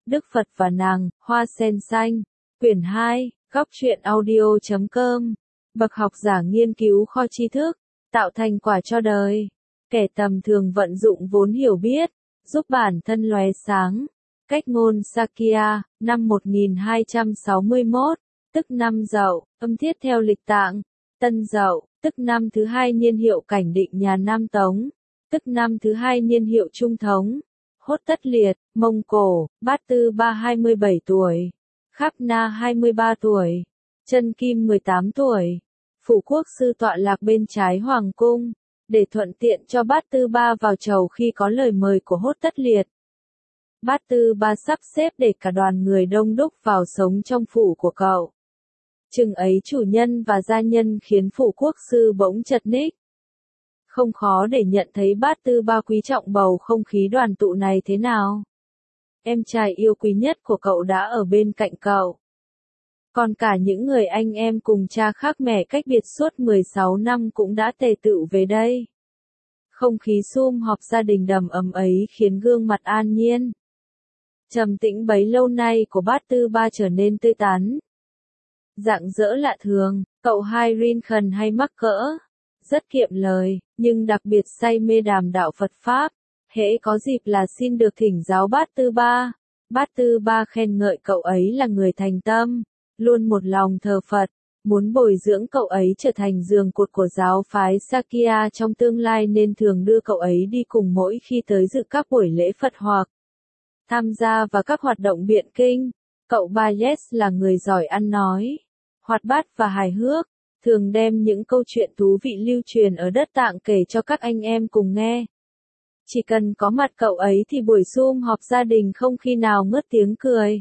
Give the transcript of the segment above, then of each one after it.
Đức Phật và nàng, Hoa sen xanh. Quyển 2, góc truyện audio.com. Bậc học giả nghiên cứu kho tri thức, tạo thành quả cho đời. Kẻ tầm thường vận dụng vốn hiểu biết, giúp bản thân lóe sáng. Cách ngôn Sakya, năm 1261, tức năm Dậu, âm thiết theo lịch tạng. Tân Dậu, tức năm thứ hai niên hiệu cảnh định nhà Nam Tống, tức năm thứ hai niên hiệu Trung Thống. Hốt Tất Liệt, Mông Cổ, Bát Tư Ba 27 tuổi, Kháp Na 23 tuổi, Chân Kim 18 tuổi. Phủ quốc sư tọa lạc bên trái hoàng cung, để thuận tiện cho Bát Tư Ba vào chầu khi có lời mời của Hốt Tất Liệt. Bát Tư Ba sắp xếp để cả đoàn người đông đúc vào sống trong phủ của cậu. Chừng ấy chủ nhân và gia nhân khiến phủ quốc sư bỗng chật ních. Không khó để nhận thấy Bát Tư Ba quý trọng bầu không khí đoàn tụ này thế nào. Em trai yêu quý nhất của cậu đã ở bên cạnh cậu. Còn cả những người anh em cùng cha khác mẹ cách biệt suốt 16 năm cũng đã tề tựu về đây. Không khí sum họp gia đình đầm ấm ấy khiến gương mặt an nhiên, trầm tĩnh bấy lâu nay của Bát Tư Ba trở nên tươi tắn. Rạng rỡ lạ thường, cậu hai rin khần hay mắc cỡ, rất kiệm lời, nhưng đặc biệt say mê đàm đạo Phật Pháp. Hễ có dịp là xin được thỉnh giáo Bát Tư Ba. Bát Tư Ba khen ngợi cậu ấy là người thành tâm, luôn một lòng thờ Phật, muốn bồi dưỡng cậu ấy trở thành giường cột của giáo phái Sakya trong tương lai nên thường đưa cậu ấy đi cùng mỗi khi tới dự các buổi lễ Phật hoặc tham gia vào các hoạt động biện kinh. Cậu ba Yes là người giỏi ăn nói, hoạt bát và hài hước, thường đem những câu chuyện thú vị lưu truyền ở đất Tạng kể cho các anh em cùng nghe. Chỉ cần có mặt cậu ấy thì buổi sum họp gia đình không khi nào ngớt tiếng cười.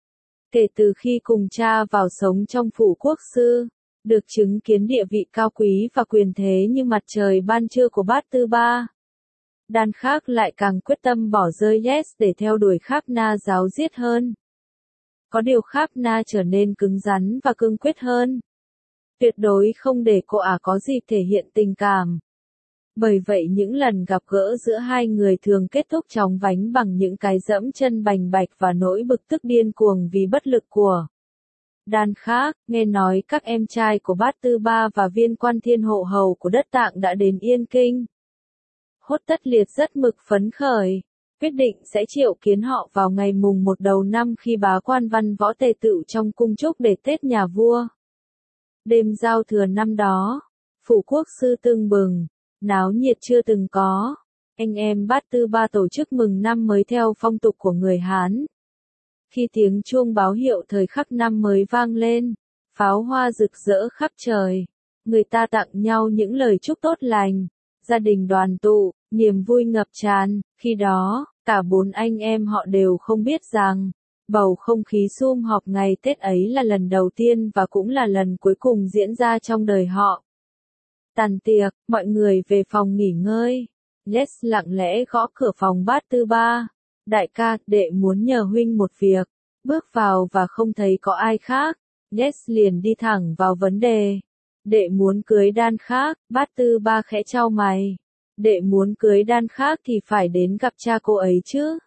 Kể từ khi cùng cha vào sống trong phủ quốc sư, được chứng kiến địa vị cao quý và quyền thế như mặt trời ban trưa của Bát Tư Ba, Đan Khác lại càng quyết tâm bỏ rơi Yes để theo đuổi Kháp Na giáo diết hơn. Có điều Kháp Na trở nên cứng rắn và cương quyết hơn. Tuyệt đối không để cô ả có dịp thể hiện tình cảm. Bởi vậy những lần gặp gỡ giữa hai người thường kết thúc chóng vánh bằng những cái dẫm chân bành bạch và nỗi bực tức điên cuồng vì bất lực của Đan Khác. Nghe nói các em trai của Bát Tư Ba và viên quan thiên hộ hầu của đất Tạng đã đến Yên Kinh. Hốt Tất Liệt rất mực phấn khởi, quyết định sẽ triệu kiến họ vào ngày mùng 1 đầu năm khi bá quan văn võ tề tựu trong cung trúc để Tết nhà vua. Đêm giao thừa năm đó, phủ quốc sư tưng bừng, náo nhiệt chưa từng có. Anh em Bát Tư Ba tổ chức mừng năm mới theo phong tục của người Hán. Khi tiếng chuông báo hiệu thời khắc năm mới vang lên, pháo hoa rực rỡ khắp trời, người ta tặng nhau những lời chúc tốt lành, gia đình đoàn tụ, niềm vui ngập tràn. Khi đó, cả bốn anh em họ đều không biết rằng, bầu không khí sum họp ngày Tết ấy là lần đầu tiên và cũng là lần cuối cùng diễn ra trong đời họ. Tàn tiệc, mọi người về phòng nghỉ ngơi. Yes lặng lẽ gõ cửa phòng Bát Tư Ba. Đại ca, đệ muốn nhờ huynh một việc. Bước vào và không thấy có ai khác. Yes liền đi thẳng vào vấn đề. Đệ muốn cưới Đan Khác. Bát Tư Ba khẽ chau mày. Đệ muốn cưới Đan Khác thì phải đến gặp cha cô ấy chứ.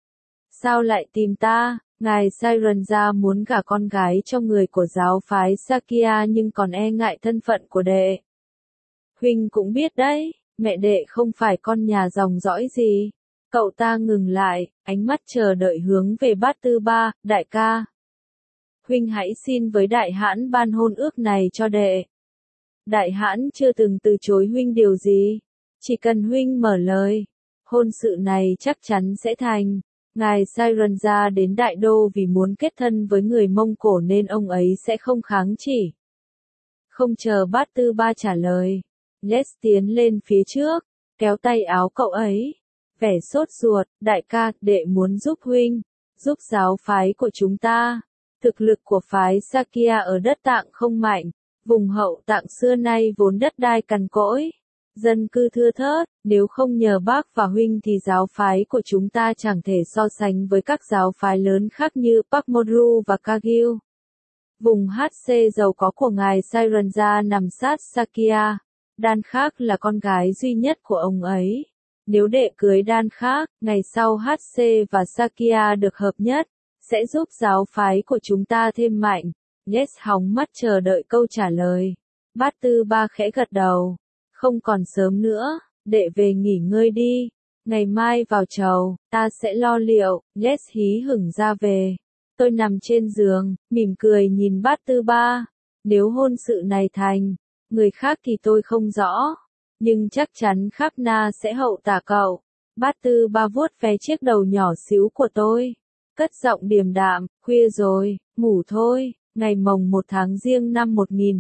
Sao lại tìm ta? Ngài Sairanja muốn gả con gái cho người của giáo phái Sakya nhưng còn e ngại thân phận của đệ. Huynh cũng biết đấy, mẹ đệ không phải con nhà dòng dõi gì. Cậu ta ngừng lại, ánh mắt chờ đợi hướng về Bát Tư Ba. Đại ca, huynh hãy xin với đại hãn ban hôn ước này cho đệ. Đại hãn chưa từng từ chối huynh điều gì, chỉ cần huynh mở lời, hôn sự này chắc chắn sẽ thành. Ngài Sairanja đến Đại Đô vì muốn kết thân với người Mông Cổ nên ông ấy sẽ không kháng chỉ. Không chờ Bát Tư Ba trả lời, Les tiến lên phía trước, kéo tay áo cậu ấy, vẻ sốt ruột. Đại ca, đệ muốn giúp huynh, giúp giáo phái của chúng ta. Thực lực của phái Sakya ở đất Tạng không mạnh, vùng hậu Tạng xưa nay vốn đất đai cằn cỗi, dân cư thưa thớt, nếu không nhờ bác và huynh thì giáo phái của chúng ta chẳng thể so sánh với các giáo phái lớn khác như Pakmoru và Kagyu. Vùng HC giàu có của ngài Sairanja nằm sát Sakya. Đan Khác là con gái duy nhất của ông ấy. Nếu đệ cưới Đan Khác, ngày sau HC và Sakya được hợp nhất, sẽ giúp giáo phái của chúng ta thêm mạnh. Yes hóng mắt chờ đợi câu trả lời. Bát Tư Ba khẽ gật đầu. Không còn sớm nữa, đệ về nghỉ ngơi đi. Ngày mai vào chầu, ta sẽ lo liệu. Yes hí hửng ra về. Tôi nằm trên giường, mỉm cười nhìn Bát Tư Ba. Nếu hôn sự này thành, người khác thì tôi không rõ. Nhưng chắc chắn Kháp Na sẽ hậu tả cậu. Bát Tư Ba vuốt ve chiếc đầu nhỏ xíu của tôi. Cất giọng điềm đạm, khuya rồi, ngủ thôi. Ngày mồng 1 tháng Giêng năm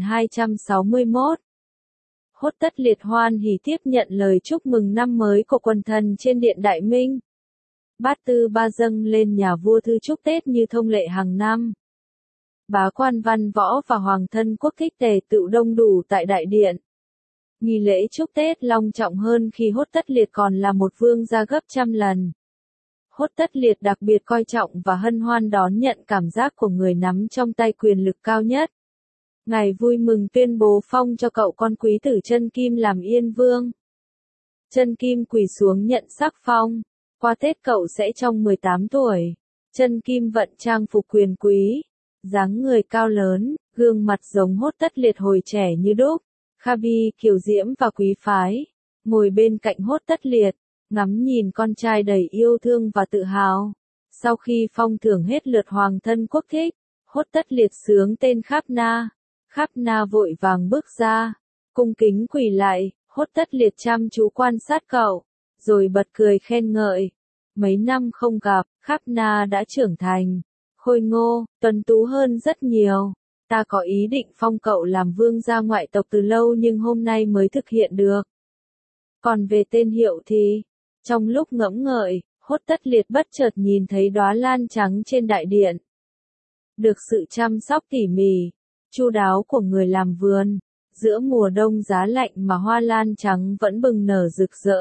1261. Hốt Tất Liệt hoan hỉ tiếp nhận lời chúc mừng năm mới của quần thần trên điện Đại Minh. Bát Tư Ba dâng lên nhà vua thư chúc Tết như thông lệ hàng năm. Bá quan văn võ và hoàng thân quốc thích tề tựu đông đủ tại đại điện. Nghi lễ chúc Tết long trọng hơn khi Hốt Tất Liệt còn là một vương gia gấp trăm lần. Hốt Tất Liệt đặc biệt coi trọng và hân hoan đón nhận cảm giác của người nắm trong tay quyền lực cao nhất. Ngài vui mừng tuyên bố phong cho cậu con quý tử Chân Kim làm Yên Vương. Chân Kim quỳ xuống nhận sắc phong. Qua Tết cậu sẽ tròn 18 tuổi. Chân Kim vận trang phục quyền quý. Dáng người cao lớn, gương mặt giống Hốt Tất Liệt hồi trẻ như đúc. Kha Bi kiều diễm và quý phái. Ngồi bên cạnh Hốt Tất Liệt, ngắm nhìn con trai đầy yêu thương và tự hào. Sau khi phong thưởng hết lượt hoàng thân quốc thích, Hốt Tất Liệt xướng tên Kháp Na. Kháp Na vội vàng bước ra, cung kính quỳ lại. Hốt Tất Liệt chăm chú quan sát cậu, rồi bật cười khen ngợi. Mấy năm không gặp, Kháp Na đã trưởng thành, khôi ngô, tuấn tú hơn rất nhiều. Ta có ý định phong cậu làm vương gia ngoại tộc từ lâu nhưng hôm nay mới thực hiện được. Còn về tên hiệu thì, trong lúc ngẫm ngợi, Hốt Tất Liệt bất chợt nhìn thấy đóa lan trắng trên đại điện. Được sự chăm sóc tỉ mỉ, chu đáo của người làm vườn, giữa mùa đông giá lạnh mà hoa lan trắng vẫn bừng nở rực rỡ.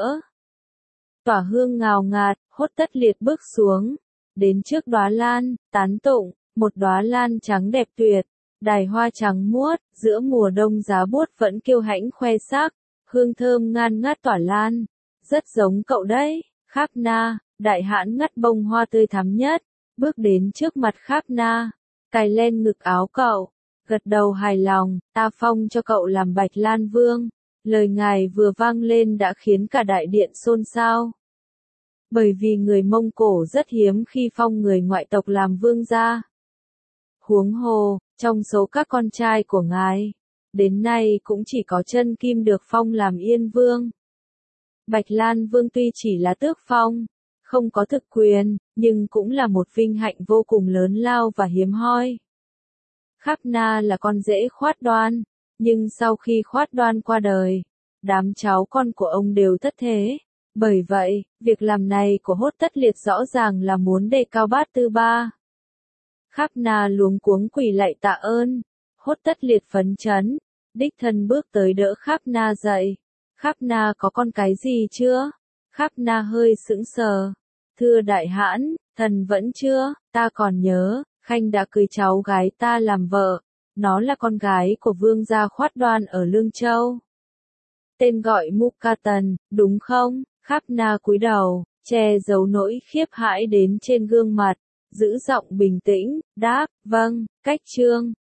Tỏa hương ngào ngạt, Hốt Tất Liệt bước xuống, đến trước đóa lan, tán tụng, một đóa lan trắng đẹp tuyệt, đài hoa trắng muốt, giữa mùa đông giá buốt vẫn kiêu hãnh khoe sắc, hương thơm ngan ngát tỏa lan, rất giống cậu đấy. Kháp Na, đại hãn ngắt bông hoa tươi thắm nhất, bước đến trước mặt Kháp Na, cài lên ngực áo cậu, gật đầu hài lòng. Ta phong cho cậu làm Bạch Lan Vương. Lời ngài vừa vang lên đã khiến cả đại điện xôn xao. Bởi vì người Mông Cổ rất hiếm khi phong người ngoại tộc làm vương gia. Huống hồ, trong số các con trai của ngài, đến nay cũng chỉ có Chân Kim được phong làm Yên Vương. Bạch Lan Vương tuy chỉ là tước phong, không có thực quyền, nhưng cũng là một vinh hạnh vô cùng lớn lao và hiếm hoi. Kháp Na là con rể Khoát Đoan, nhưng sau khi Khoát Đoan qua đời, đám cháu con của ông đều thất thế. Bởi vậy, việc làm này của Hốt Tất Liệt rõ ràng là muốn đề cao Bát Tư Ba. Kháp Na luống cuống quỳ lạy tạ ơn. Hốt Tất Liệt phấn chấn, đích thân bước tới đỡ Kháp Na dậy. Kháp Na có con cái gì chưa? Kháp Na hơi sững sờ. Thưa đại hãn, thần vẫn chưa. Ta còn nhớ, Khanh đã cưới cháu gái ta làm vợ. Nó là con gái của vương gia Khoát Đoan ở Lương Châu. Tên gọi Mukatan, đúng không? Kháp Na cúi đầu, che giấu nỗi khiếp hãi đến trên gương mặt, giữ giọng bình tĩnh, đáp, vâng, cách trương.